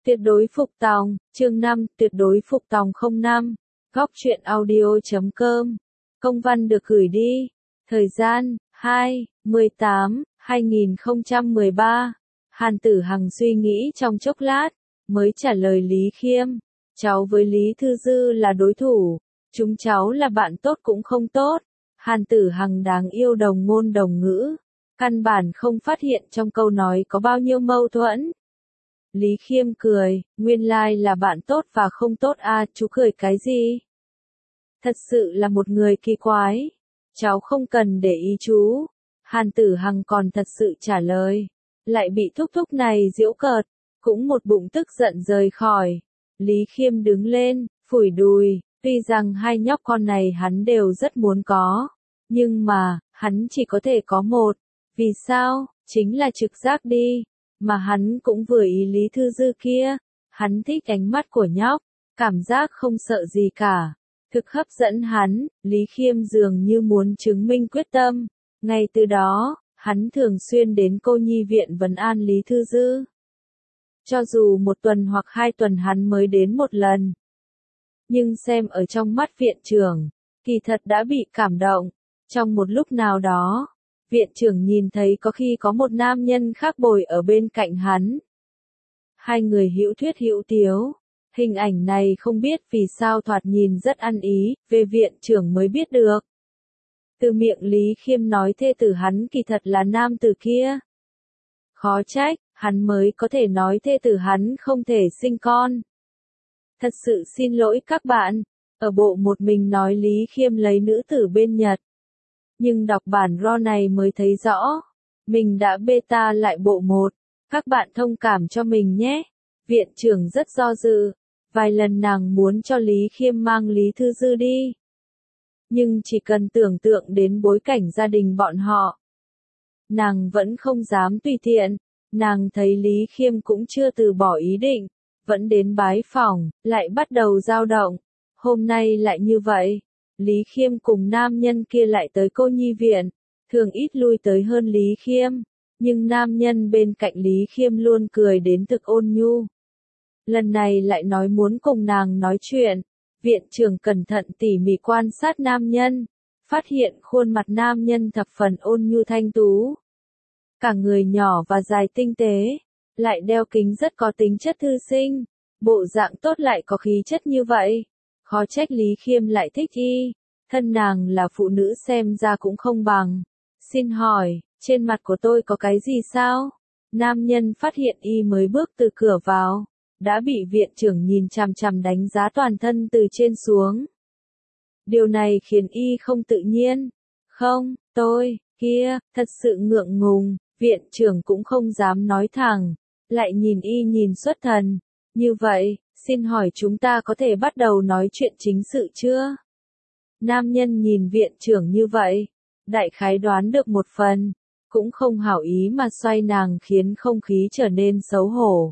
Tuyệt đối phục tòng, chương 5, tuyệt đối phục tòng 05, góc truyện audio.com, công văn được gửi đi, thời gian, 2/18/2013, Hàn Tử Hằng suy nghĩ trong chốc lát, mới trả lời Lý Khiêm, cháu với Lý Thư Dư là đối thủ, chúng cháu là bạn tốt cũng không tốt, Hàn Tử Hằng đáng yêu đồng ngôn đồng ngữ, căn bản không phát hiện trong câu nói có bao nhiêu mâu thuẫn. Lý Khiêm cười, nguyên lai là bạn tốt và không tốt à, chú cười cái gì? Thật sự là một người kỳ quái. Cháu không cần để ý chú. Hàn Tử Hằng còn thật sự trả lời. Lại bị thúc thúc này giễu cợt, cũng một bụng tức giận rời khỏi. Lý Khiêm đứng lên, phủi đùi, tuy rằng hai nhóc con này hắn đều rất muốn có. Nhưng mà, hắn chỉ có thể có một. Vì sao? Chính là trực giác đi. Mà hắn cũng vừa ý Lý Thư Dư kia, hắn thích ánh mắt của nhóc, cảm giác không sợ gì cả, thực hấp dẫn hắn, Lý Khiêm dường như muốn chứng minh quyết tâm, ngay từ đó, hắn thường xuyên đến cô nhi viện vấn an Lý Thư Dư. Cho dù một tuần hoặc 2 tuần hắn mới đến một lần, nhưng xem ở trong mắt viện trưởng, kỳ thật đã bị cảm động, trong một lúc nào đó. Viện trưởng nhìn thấy có khi có một nam nhân khác bồi ở bên cạnh hắn. Hai người hữu thuyết hữu tiếu. Hình ảnh này không biết vì sao thoạt nhìn rất ăn ý, về viện trưởng mới biết được. Từ miệng Lý Khiêm nói thê tử hắn kỳ thật là nam tử kia. Khó trách, hắn mới có thể nói thê tử hắn không thể sinh con. Thật sự xin lỗi các bạn, ở bộ một mình nói Lý Khiêm lấy nữ tử bên Nhật. Nhưng đọc bản RAW này mới thấy rõ, mình đã beta lại bộ 1, các bạn thông cảm cho mình nhé. Viện trưởng rất do dự, vài lần nàng muốn cho Lý Khiêm mang Lý Thư Dư đi. Nhưng chỉ cần tưởng tượng đến bối cảnh gia đình bọn họ, nàng vẫn không dám tùy tiện, nàng thấy Lý Khiêm cũng chưa từ bỏ ý định, vẫn đến bái phỏng, lại bắt đầu dao động, hôm nay lại như vậy. Lý Khiêm cùng nam nhân kia lại tới cô nhi viện, thường ít lui tới hơn Lý Khiêm, nhưng nam nhân bên cạnh Lý Khiêm luôn cười đến thực ôn nhu. Lần này lại nói muốn cùng nàng nói chuyện, viện trưởng cẩn thận tỉ mỉ quan sát nam nhân, phát hiện khuôn mặt nam nhân thập phần ôn nhu thanh tú. Cả người nhỏ và dài tinh tế, lại đeo kính rất có tính chất thư sinh, bộ dạng tốt lại có khí chất như vậy. Khó trách Lý Khiêm lại thích y, thân nàng là phụ nữ xem ra cũng không bằng. Xin hỏi, trên mặt của tôi có cái gì sao? Nam nhân phát hiện y mới bước từ cửa vào, đã bị viện trưởng nhìn chằm chằm đánh giá toàn thân từ trên xuống. Điều này khiến y không tự nhiên. Không, tôi, kia, thật sự ngượng ngùng, viện trưởng cũng không dám nói thẳng, lại nhìn y nhìn xuất thần. Như vậy, xin hỏi chúng ta có thể bắt đầu nói chuyện chính sự chưa? Nam nhân nhìn viện trưởng như vậy, đại khái đoán được một phần, cũng không hảo ý mà xoay nàng khiến không khí trở nên xấu hổ.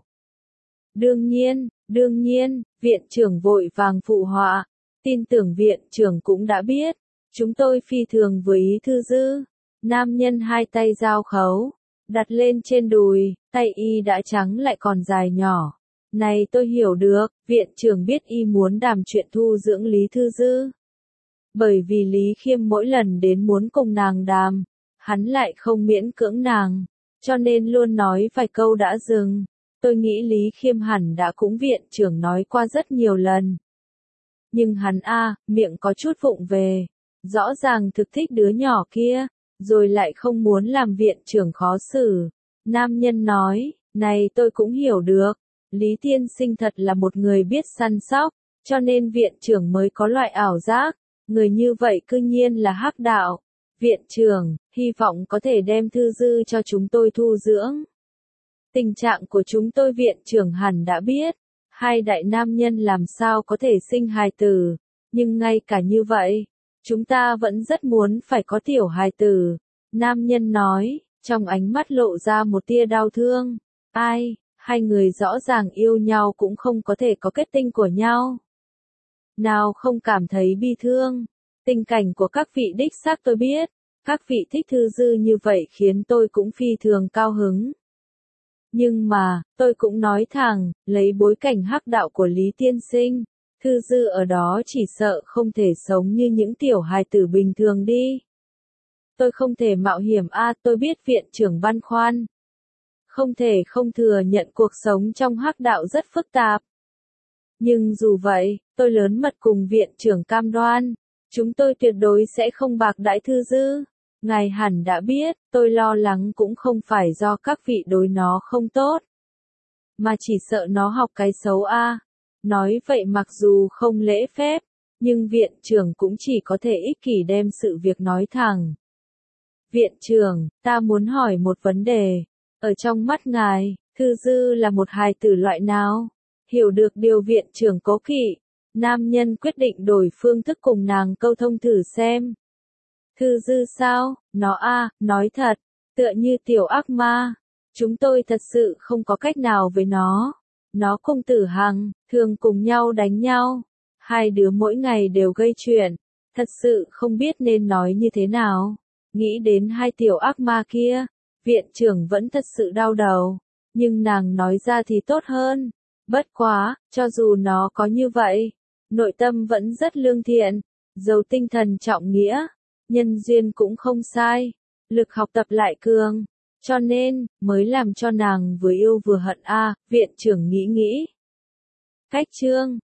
Đương nhiên, viện trưởng vội vàng phụ họa, tin tưởng viện trưởng cũng đã biết, chúng tôi phi thường với ý Thư Dư. Nam nhân hai tay giao khấu, đặt lên trên đùi, tay y đã trắng lại còn dài nhỏ. Này tôi hiểu được, viện trưởng biết y muốn đàm chuyện thu dưỡng Lý Thư Dư. Bởi vì Lý Khiêm mỗi lần đến muốn cùng nàng đàm, hắn lại không miễn cưỡng nàng, cho nên luôn nói vài câu đã dừng. Tôi nghĩ Lý Khiêm hẳn đã cũng viện trưởng nói qua rất nhiều lần. Nhưng hắn miệng có chút vụng về, rõ ràng thực thích đứa nhỏ kia, rồi lại không muốn làm viện trưởng khó xử. Nam nhân nói, này tôi cũng hiểu được. Lý tiên sinh thật là một người biết săn sóc, cho nên viện trưởng mới có loại ảo giác, người như vậy cư nhiên là hắc đạo. Viện trưởng, hy vọng có thể đem Thư Dư cho chúng tôi thu dưỡng. Tình trạng của chúng tôi viện trưởng hẳn đã biết, hai đại nam nhân làm sao có thể sinh hài tử, nhưng ngay cả như vậy, chúng ta vẫn rất muốn phải có tiểu hài tử. Nam nhân nói, trong ánh mắt lộ ra một tia đau thương. Hai người rõ ràng yêu nhau cũng không có thể có kết tinh của nhau. Nào không cảm thấy bi thương, tình cảnh của các vị đích xác tôi biết, các vị thích Thư Dư như vậy khiến tôi cũng phi thường cao hứng. Nhưng mà, tôi cũng nói thẳng, lấy bối cảnh hắc đạo của Lý Tiên Sinh, Thư Dư ở đó chỉ sợ không thể sống như những tiểu hài tử bình thường đi. Tôi không thể mạo hiểm tôi biết viện trưởng băn khoăn. Không thể không thừa nhận cuộc sống trong hắc đạo rất phức tạp. Nhưng dù vậy, tôi lớn mật cùng viện trưởng cam đoan, chúng tôi tuyệt đối sẽ không bạc đãi Thư Dư. Ngài hẳn đã biết, tôi lo lắng cũng không phải do các vị đối nó không tốt, mà chỉ sợ nó học cái xấu Nói vậy mặc dù không lễ phép, nhưng viện trưởng cũng chỉ có thể ích kỷ đem sự việc nói thẳng. Viện trưởng, ta muốn hỏi một vấn đề. Ở trong mắt ngài, Thư Dư là một hài tử loại nào? Hiểu được điều viện trưởng cố kỵ, nam nhân quyết định đổi phương thức cùng nàng câu thông thử xem. Thư Dư sao? Nó nói thật, tựa như tiểu ác ma. Chúng tôi thật sự không có cách nào với nó. Nó cùng Tử Hằng, thường cùng nhau đánh nhau. Hai đứa mỗi ngày đều gây chuyện. Thật sự không biết nên nói như thế nào. Nghĩ đến hai tiểu ác ma kia, viện trưởng vẫn thật sự đau đầu. Nhưng nàng nói ra thì tốt hơn. Bất quá, cho dù nó có như vậy, nội tâm vẫn rất lương thiện, giàu tinh thần trọng nghĩa, nhân duyên cũng không sai, lực học tập lại cường, cho nên, mới làm cho nàng vừa yêu vừa hận viện trưởng nghĩ. Cách chương